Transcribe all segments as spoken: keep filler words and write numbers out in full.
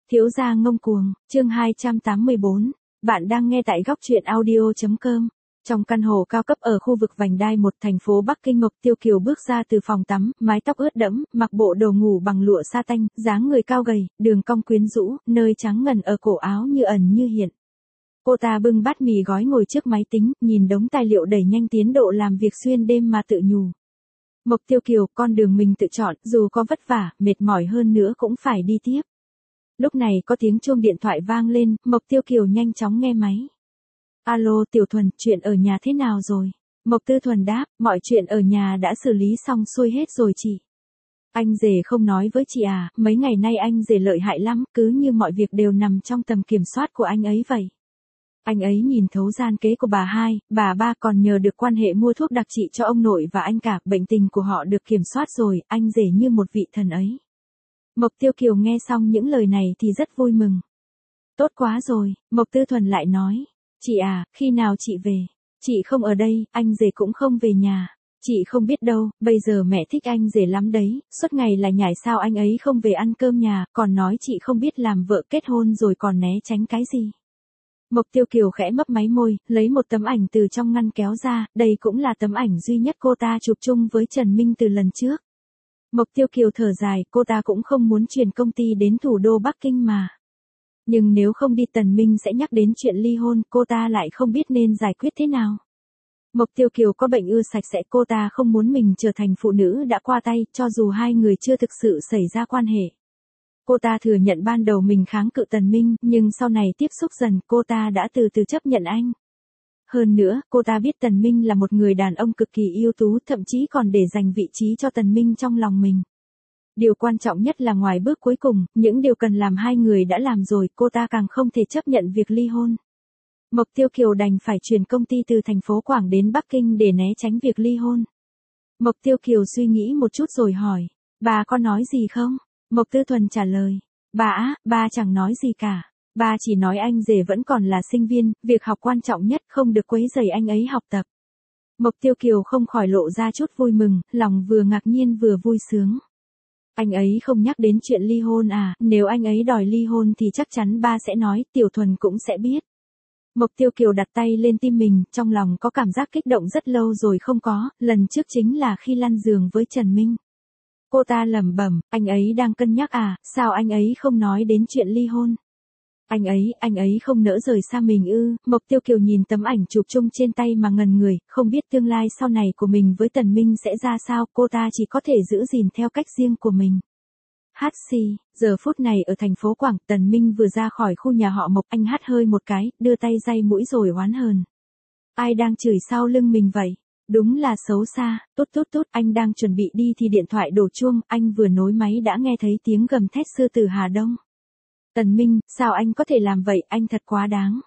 Thiếu gia ngông cuồng, chương hai trăm tám mươi bốn. Bạn đang nghe tại góc truyện audio chấm com. Trong căn hộ cao cấp ở khu vực Vành Đai một thành phố Bắc Kinh, Mộc Tiêu Kiều bước ra từ phòng tắm, mái tóc ướt đẫm, mặc bộ đồ ngủ bằng lụa sa tanh, dáng người cao gầy, đường cong quyến rũ, nơi trắng ngần ở cổ áo như ẩn như hiện. Cô ta bưng bát mì gói ngồi trước máy tính, nhìn đống tài liệu đẩy nhanh tiến độ làm việc xuyên đêm mà tự nhủ. Mộc Tiêu Kiều, con đường mình tự chọn, dù có vất vả, mệt mỏi hơn nữa cũng phải đi tiếp. Lúc này có tiếng chuông điện thoại vang lên, Mộc Tiêu Kiều nhanh chóng nghe máy. Alo Tiểu Thuần, chuyện ở nhà thế nào rồi? Mộc Tư Thuần đáp, mọi chuyện ở nhà đã xử lý xong xuôi hết rồi chị. Anh rể không nói với chị à, mấy ngày nay anh rể lợi hại lắm, cứ như mọi việc đều nằm trong tầm kiểm soát của anh ấy vậy. Anh ấy nhìn thấu gian kế của bà hai, bà ba còn nhờ được quan hệ mua thuốc đặc trị cho ông nội và anh cả, bệnh tình của họ được kiểm soát rồi, anh rể như một vị thần ấy. Mộc Tiêu Kiều nghe xong những lời này thì rất vui mừng. Tốt quá rồi, Mộc Tư Thuần lại nói. Chị à, khi nào chị về? Chị không ở đây, anh rể cũng không về nhà. Chị không biết đâu, bây giờ mẹ thích anh rể lắm đấy, suốt ngày là nhảy sao anh ấy không về ăn cơm nhà, còn nói chị không biết làm vợ kết hôn rồi còn né tránh cái gì. Mộc Tiêu Kiều khẽ mấp máy môi, lấy một tấm ảnh từ trong ngăn kéo ra, đây cũng là tấm ảnh duy nhất cô ta chụp chung với Trần Minh từ lần trước. Mộc Tiêu Kiều thở dài, cô ta cũng không muốn chuyển công ty đến thủ đô Bắc Kinh mà. Nhưng nếu không đi Tần Minh sẽ nhắc đến chuyện ly hôn, cô ta lại không biết nên giải quyết thế nào. Mộc Tiêu Kiều có bệnh ưa sạch sẽ, cô ta không muốn mình trở thành phụ nữ đã qua tay, cho dù hai người chưa thực sự xảy ra quan hệ. Cô ta thừa nhận ban đầu mình kháng cự Tần Minh, nhưng sau này tiếp xúc dần, cô ta đã từ từ chấp nhận anh. Hơn nữa, cô ta biết Tần Minh là một người đàn ông cực kỳ ưu tú, thậm chí còn để dành vị trí cho Tần Minh trong lòng mình. Điều quan trọng nhất là ngoài bước cuối cùng, những điều cần làm hai người đã làm rồi, cô ta càng không thể chấp nhận việc ly hôn. Mộc Tiêu Kiều đành phải chuyển công ty từ thành phố Quảng đến Bắc Kinh để né tránh việc ly hôn. Mộc Tiêu Kiều suy nghĩ một chút rồi hỏi, bà có nói gì không? Mộc Tư Thuần trả lời, bà á, ba chẳng nói gì cả. Ba chỉ nói anh rể vẫn còn là sinh viên, việc học quan trọng nhất, không được quấy rầy anh ấy học tập. Mộc Tiêu Kiều không khỏi lộ ra chút vui mừng, lòng vừa ngạc nhiên vừa vui sướng. Anh ấy không nhắc đến chuyện ly hôn à, nếu anh ấy đòi ly hôn thì chắc chắn ba sẽ nói, Tiểu Thuần cũng sẽ biết. Mộc Tiêu Kiều đặt tay lên tim mình, trong lòng có cảm giác kích động rất lâu rồi không có, lần trước chính là khi lăn giường với Trần Minh. Cô ta lẩm bẩm, anh ấy đang cân nhắc à, sao anh ấy không nói đến chuyện ly hôn? Anh ấy, anh ấy không nỡ rời xa mình ư? Mộc Tiêu Kiều nhìn tấm ảnh chụp chung trên tay mà ngần người, không biết tương lai sau này của mình với Tần Minh sẽ ra sao, cô ta chỉ có thể giữ gìn theo cách riêng của mình. Hát xì, giờ phút này ở thành phố Quảng, Tần Minh vừa ra khỏi khu nhà họ Mộc, anh hắt hơi một cái, đưa tay day mũi rồi oán hờn. Ai đang chửi sau lưng mình vậy? Đúng là xấu xa, tốt tốt tốt, anh đang chuẩn bị đi thì điện thoại đổ chuông, anh vừa nối máy đã nghe thấy tiếng gầm thét sư tử Hà Đông. Tần Minh, sao anh có thể làm vậy, anh thật quá đáng.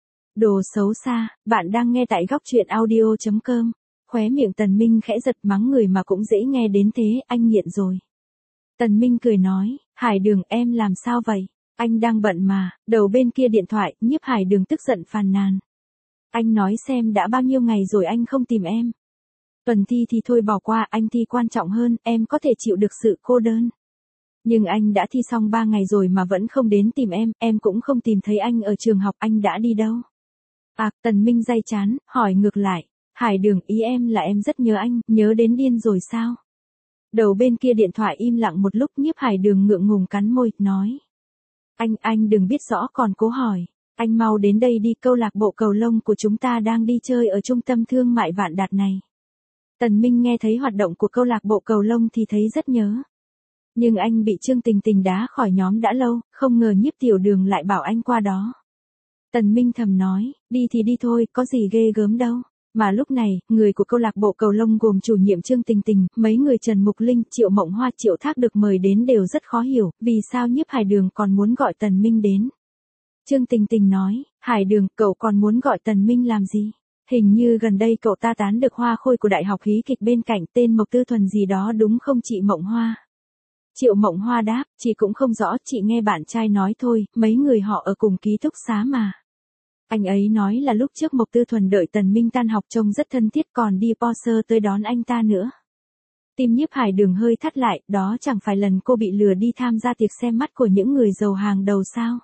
Đồ xấu xa, bạn đang nghe tại góc truyện audio chấm com. Khóe miệng Tần Minh khẽ giật, mắng người mà cũng dễ nghe đến thế, anh nghiện rồi. Tần Minh cười nói, Hải Đường em làm sao vậy? Anh đang bận mà, đầu bên kia điện thoại, Nhiếp Hải Đường tức giận phàn nàn. Anh nói xem đã bao nhiêu ngày rồi anh không tìm em. Tuần thi thì thôi bỏ qua, anh thi quan trọng hơn, em có thể chịu được sự cô đơn. Nhưng anh đã thi xong ba ngày rồi mà vẫn không đến tìm em, em cũng không tìm thấy anh ở trường học, anh đã đi đâu? À, Tần Minh day chán, hỏi ngược lại, Hải Đường, ý em là em rất nhớ anh, nhớ đến điên rồi sao? Đầu bên kia điện thoại im lặng một lúc, Nhiếp Hải Đường ngượng ngùng cắn môi, nói. Anh, anh đừng biết rõ còn cố hỏi. Anh mau đến đây đi, câu lạc bộ cầu lông của chúng ta đang đi chơi ở trung tâm thương mại Vạn Đạt này. Tần Minh nghe thấy hoạt động của câu lạc bộ cầu lông thì thấy rất nhớ. Nhưng anh bị Trương Tình Tình đá khỏi nhóm đã lâu, không ngờ Nhiếp Tiểu Đường lại bảo anh qua đó. Tần Minh thầm nói, đi thì đi thôi, có gì ghê gớm đâu. Mà lúc này, người của câu lạc bộ cầu lông gồm chủ nhiệm Trương Tình Tình, mấy người Trần Mục Linh, Triệu Mộng Hoa, Triệu Thác được mời đến đều rất khó hiểu, vì sao Nhiếp Hải Đường còn muốn gọi Tần Minh đến. Trương Tình Tình nói, Hải Đường, cậu còn muốn gọi Tần Minh làm gì? Hình như gần đây cậu ta tán được Hoa Khôi của Đại học Hí kịch bên cạnh, tên Mộc Tư Thuần gì đó đúng không chị Mộng Hoa? Triệu Mộng Hoa đáp, chị cũng không rõ, chị nghe bạn trai nói thôi, mấy người họ ở cùng ký túc xá mà. Anh ấy nói là lúc trước Mộc Tư Thuần đợi Tần Minh tan học trông rất thân thiết, còn đi Porsche tới đón anh ta nữa. Tim Nhiếp Hải Đường hơi thắt lại, đó chẳng phải lần cô bị lừa đi tham gia tiệc xem mắt của những người giàu hàng đầu sao?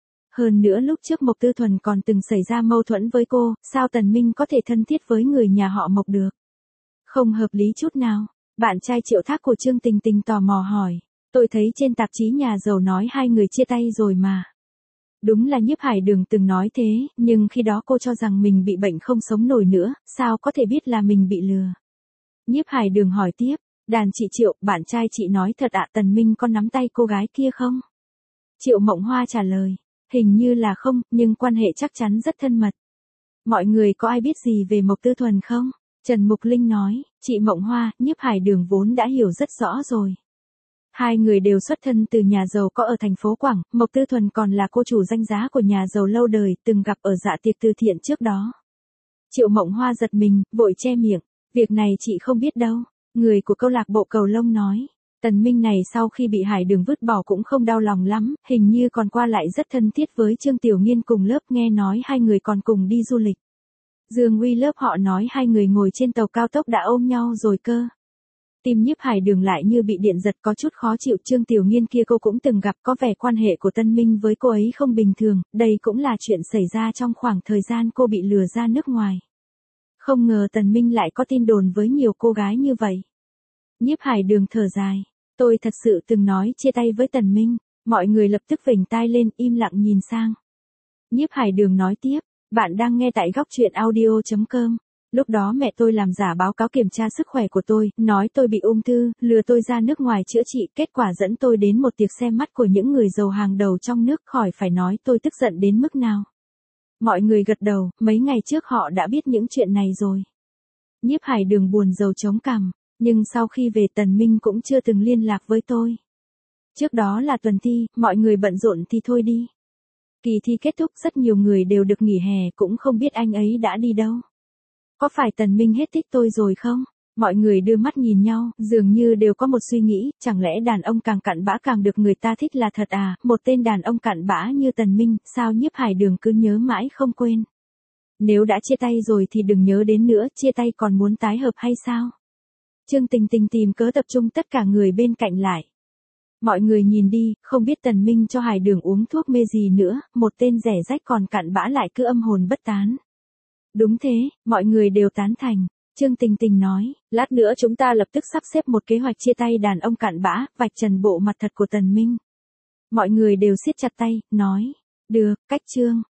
Hơn nữa lúc trước Mộc Tư Thuần còn từng xảy ra mâu thuẫn với cô, sao Tần Minh có thể thân thiết với người nhà họ Mộc được? Không hợp lý chút nào. Bạn trai Triệu Thác của Trương Tình Tình tò mò hỏi. Tôi thấy trên tạp chí nhà giàu nói hai người chia tay rồi mà. Đúng là Nhiếp Hải Đường từng nói thế, nhưng khi đó cô cho rằng mình bị bệnh không sống nổi nữa, sao có thể biết là mình bị lừa. Nhiếp Hải Đường hỏi tiếp, đàn chị Triệu, bạn trai chị nói thật ạ, Tần Minh có nắm tay cô gái kia không? Triệu Mộng Hoa trả lời, hình như là không, nhưng quan hệ chắc chắn rất thân mật. Mọi người có ai biết gì về Mộc Tư Thuần không? Trần Mục Linh nói, chị Mộng Hoa, Nhiếp Hải Đường vốn đã hiểu rất rõ rồi. Hai người đều xuất thân từ nhà giàu có ở thành phố Quảng, Mộc Tư Thuần còn là cô chủ danh giá của nhà giàu lâu đời, từng gặp ở dạ tiệc từ thiện trước đó. Triệu Mộng Hoa giật mình, vội che miệng, việc này chị không biết đâu. Người của câu lạc bộ cầu lông nói, Tần Minh này sau khi bị Hải Đường vứt bỏ cũng không đau lòng lắm, hình như còn qua lại rất thân thiết với Trương Tiểu Nghiên cùng lớp, nghe nói hai người còn cùng đi du lịch. Dương Uy lớp họ nói hai người ngồi trên tàu cao tốc đã ôm nhau rồi cơ. Tim Nhiếp Hải Đường lại như bị điện giật, có chút khó chịu. Trương Tiểu Nghiên kia cô cũng từng gặp, có vẻ quan hệ của Tân Minh với cô ấy không bình thường, đây cũng là chuyện xảy ra trong khoảng thời gian cô bị lừa ra nước ngoài. Không ngờ Tần Minh lại có tin đồn với nhiều cô gái như vậy. Nhiếp Hải Đường thở dài, tôi thật sự từng nói chia tay với Tần Minh, mọi người lập tức vểnh tai lên, im lặng nhìn sang. Nhiếp Hải Đường nói tiếp, bạn đang nghe tại góc truyện audio chấm com. Lúc đó mẹ tôi làm giả báo cáo kiểm tra sức khỏe của tôi, nói tôi bị ung thư, lừa tôi ra nước ngoài chữa trị, kết quả dẫn tôi đến một tiệc xem mắt của những người giàu hàng đầu trong nước, khỏi phải nói tôi tức giận đến mức nào. Mọi người gật đầu, mấy ngày trước họ đã biết những chuyện này rồi. Nhiếp Hải Đường buồn rầu chống cằm, nhưng sau khi về Tần Minh cũng chưa từng liên lạc với tôi. Trước đó là tuần thi, mọi người bận rộn thì thôi đi. Kỳ thi kết thúc, rất nhiều người đều được nghỉ hè, cũng không biết anh ấy đã đi đâu. Có phải Tần Minh hết thích tôi rồi không? Mọi người đưa mắt nhìn nhau, dường như đều có một suy nghĩ, chẳng lẽ đàn ông càng cặn bã càng được người ta thích là thật à? Một tên đàn ông cặn bã như Tần Minh, sao Nhiếp Hải Đường cứ nhớ mãi không quên? Nếu đã chia tay rồi thì đừng nhớ đến nữa, chia tay còn muốn tái hợp hay sao? Trương Tình Tình tìm cớ tập trung tất cả người bên cạnh lại. Mọi người nhìn đi, không biết Tần Minh cho Hải Đường uống thuốc mê gì nữa, một tên rẻ rách còn cặn bã lại cứ âm hồn bất tán. Đúng thế, mọi người đều tán thành. Trương Tình Tình nói, lát nữa chúng ta lập tức sắp xếp một kế hoạch chia tay đàn ông cặn bã, vạch trần bộ mặt thật của Tần Minh. Mọi người đều siết chặt tay, nói, được, cách Trương.